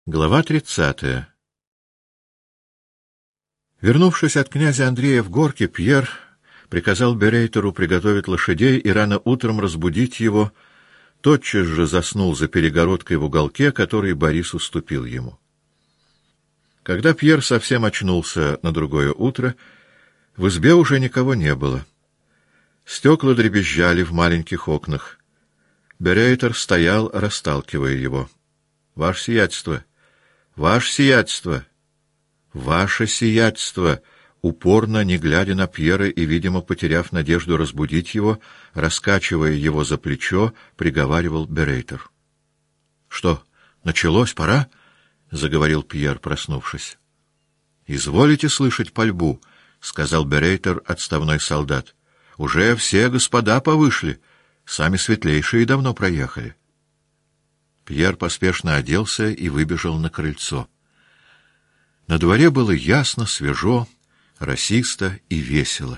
Глава 30. Вернувшись от князя Андрея в Горки, Пьер приказал Берейтеру приготовить лошадей и рано утром разбудить его, тотчас же заснул за перегородкой в уголке, который Борис уступил ему. Когда Пьер совсем очнулся на другое утро, в избе уже никого не было. Стекла дребезжали в маленьких окнах. Берейтер стоял, расталкивая его. — Ваше сиятельство! Ваше сиятельство! Ваше сиятельство! Упорно, не глядя на Пьера и, видимо, потеряв надежду разбудить его, раскачивая его за плечо, приговаривал Берейтер. — Что, началось, пора? — заговорил Пьер, проснувшись. — Изволите слышать пальбу? — сказал Берейтер, отставной солдат. — Уже все господа повышли, сами светлейшие давно проехали. Пьер поспешно оделся и выбежал на крыльцо. На дворе было ясно, свежо, росисто и весело.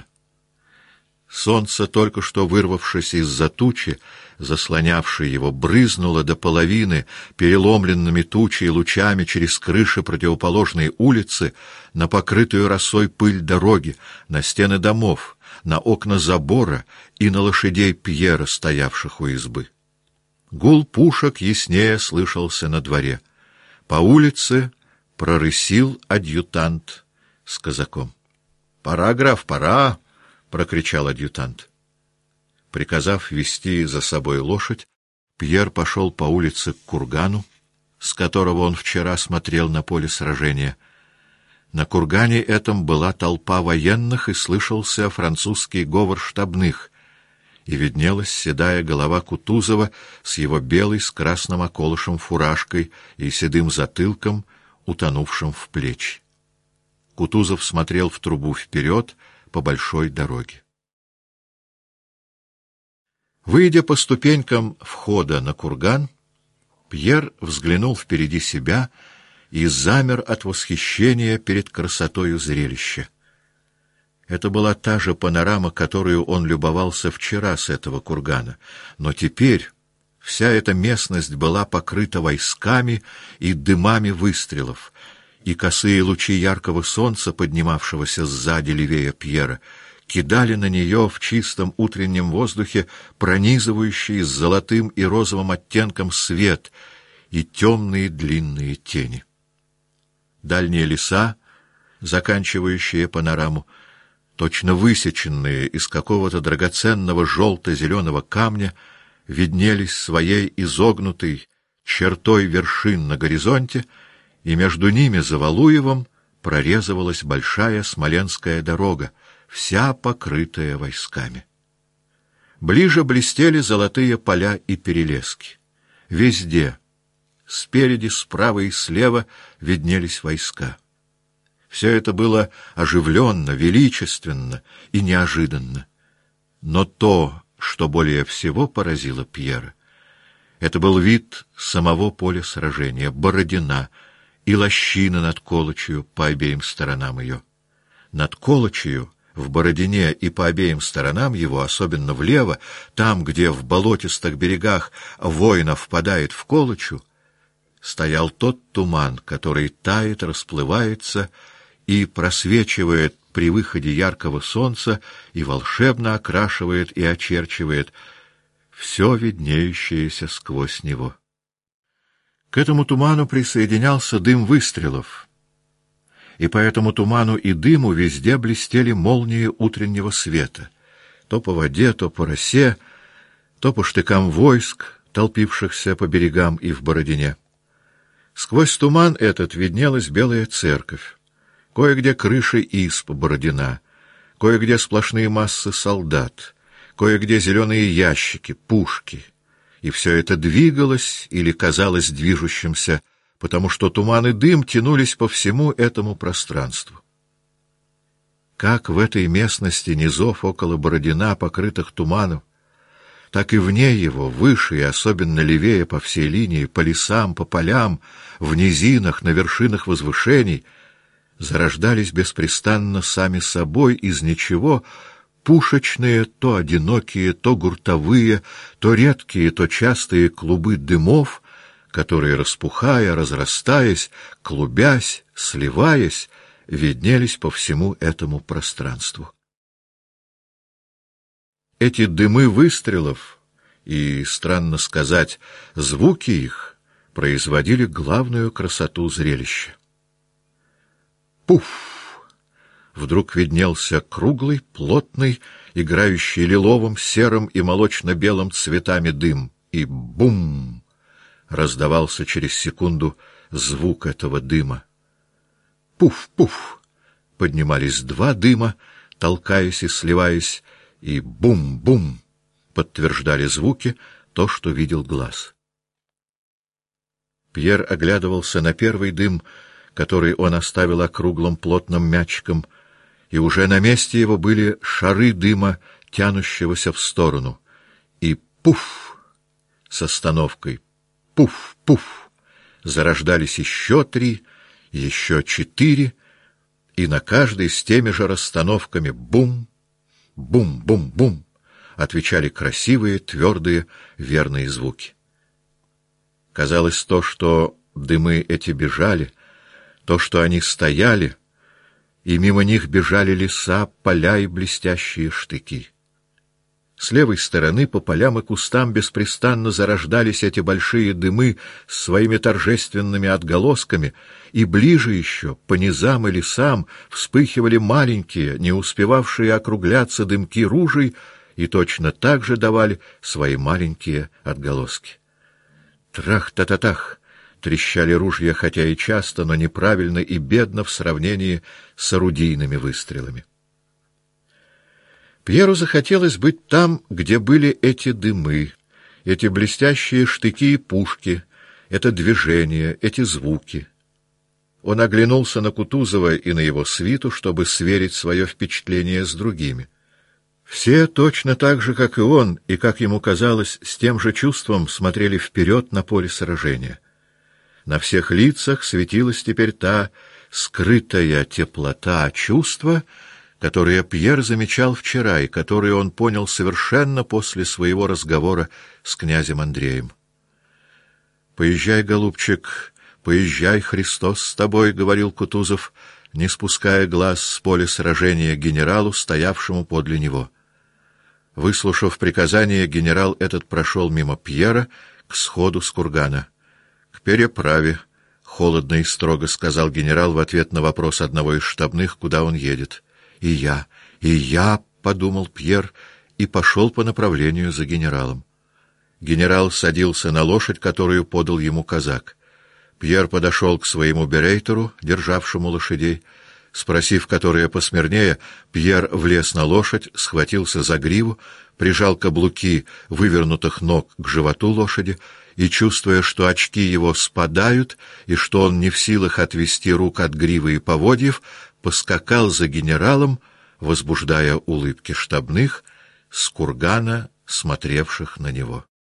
Солнце, только что вырвавшись из-за тучи, заслонявшей его, брызнуло до половины переломленными тучей лучами через крыши противоположной улицы на покрытую росой пыль дороги, на стены домов, на окна забора и на лошадей Пьера, стоявших у избы. Гул пушек яснее слышался на дворе. По улице прорысил адъютант с казаком. — Пора, граф, пора! — прокричал адъютант. Приказав вести за собой лошадь, Пьер пошел по улице к кургану, с которого он вчера смотрел на поле сражения. На кургане этом была толпа военных, и слышался французский говор штабных, и виднелась седая голова Кутузова с его белой с красным околышем фуражкой и седым затылком, утонувшим в плечи. Кутузов смотрел в трубу вперед по большой дороге. Выйдя по ступенькам входа на курган, Пьер взглянул впереди себя и замер от восхищения перед красотою зрелища. Это была та же панорама, которую он любовался вчера с этого кургана, но теперь вся эта местность была покрыта войсками и дымами выстрелов, и косые лучи яркого солнца, поднимавшегося сзади левее Пьера, кидали на нее в чистом утреннем воздухе пронизывающий с золотым и розовым оттенком свет и темные длинные тени. Дальние леса, заканчивающие панораму, точно высеченные из какого-то драгоценного желто-зеленого камня, виднелись своей изогнутой чертой вершин на горизонте, и между ними за Валуевым прорезывалась большая смоленская дорога, вся покрытая войсками. Ближе блестели золотые поля и перелески. Везде, спереди, справа и слева, виднелись войска. Все это было оживленно, величественно и неожиданно. Но то, что более всего поразило Пьера, это был вид самого поля сражения, Бородина и лощина над Колочью по обеим сторонам ее. Над Колочью, в Бородине и по обеим сторонам его, особенно влево, там, где в болотистых берегах Война впадает в Колочу, стоял тот туман, который тает, расплывается и просвечивает при выходе яркого солнца и волшебно окрашивает и очерчивает все виднеющееся сквозь него. К этому туману присоединялся дым выстрелов, и по этому туману и дыму везде блестели молнии утреннего света, то по воде, то по росе, то по штыкам войск, толпившихся по берегам и в Бородине. Сквозь туман этот виднелась Белая церковь, кое-где крыши изб Бородина, кое-где сплошные массы солдат, кое-где зеленые ящики, пушки. И все это двигалось или казалось движущимся, потому что туман и дым тянулись по всему этому пространству. Как в этой местности низов около Бородина, покрытых туманом, так и вне его, выше и особенно левее по всей линии, по лесам, по полям, в низинах, на вершинах возвышений, зарождались беспрестанно сами собой из ничего пушечные, то одинокие, то гуртовые, то редкие, то частые клубы дымов, которые, распухая, разрастаясь, клубясь, сливаясь, виднелись по всему этому пространству. Эти дымы выстрелов и, странно сказать, звуки их производили главную красоту зрелища. Пуф! Вдруг виднелся круглый, плотный, играющий лиловым, серым и молочно-белым цветами дым, и бум! Раздавался через секунду звук этого дыма. Пуф-пуф! Поднимались два дыма, толкаясь и сливаясь, и бум-бум! Подтверждали звуки то, что видел глаз. Пьер оглядывался на первый дым, который он оставил округлым плотным мячиком, и уже на месте его были шары дыма, тянущегося в сторону. И пуф! С остановкой. Пуф-пуф! Зарождались еще 3, еще 4, и на каждой с теми же расстановками бум, бум-бум-бум отвечали красивые, твердые, верные звуки. Казалось, то, что дымы эти бежали, то, что они стояли, и мимо них бежали леса, поля и блестящие штыки. С левой стороны по полям и кустам беспрестанно зарождались эти большие дымы с своими торжественными отголосками, и ближе еще, по низам и лесам, вспыхивали маленькие, не успевавшие округляться дымки ружей, и точно так же давали свои маленькие отголоски. Трах-та-та-тах! Трещали ружья, хотя и часто, но неправильно и бедно в сравнении с орудийными выстрелами. Пьеру захотелось быть там, где были эти дымы, эти блестящие штыки и пушки, это движение, эти звуки. Он оглянулся на Кутузова и на его свиту, чтобы сверить свое впечатление с другими. Все точно так же, как и он, и, как ему казалось, с тем же чувством смотрели вперед на поле сражения. На всех лицах светилась теперь та скрытая теплота чувства, которые Пьер замечал вчера и которые он понял совершенно после своего разговора с князем Андреем. «Поезжай, голубчик, поезжай, Христос с тобой», — говорил Кутузов, не спуская глаз с поля сражения генералу, стоявшему подле него. Выслушав приказание, генерал этот прошел мимо Пьера к сходу с кургана. «К переправе», — холодно и строго сказал генерал в ответ на вопрос одного из штабных, куда он едет. «И я», — подумал Пьер, и пошел по направлению за генералом. Генерал садился на лошадь, которую подал ему казак. Пьер подошел к своему берейтеру, державшему лошадей. Спросив, которая посмирнее, Пьер влез на лошадь, схватился за гриву, прижал каблуки вывернутых ног к животу лошади и, чувствуя, что очки его спадают и что он не в силах отвести рук от гривы и поводьев, поскакал за генералом, возбуждая улыбки штабных, с кургана, смотревших на него.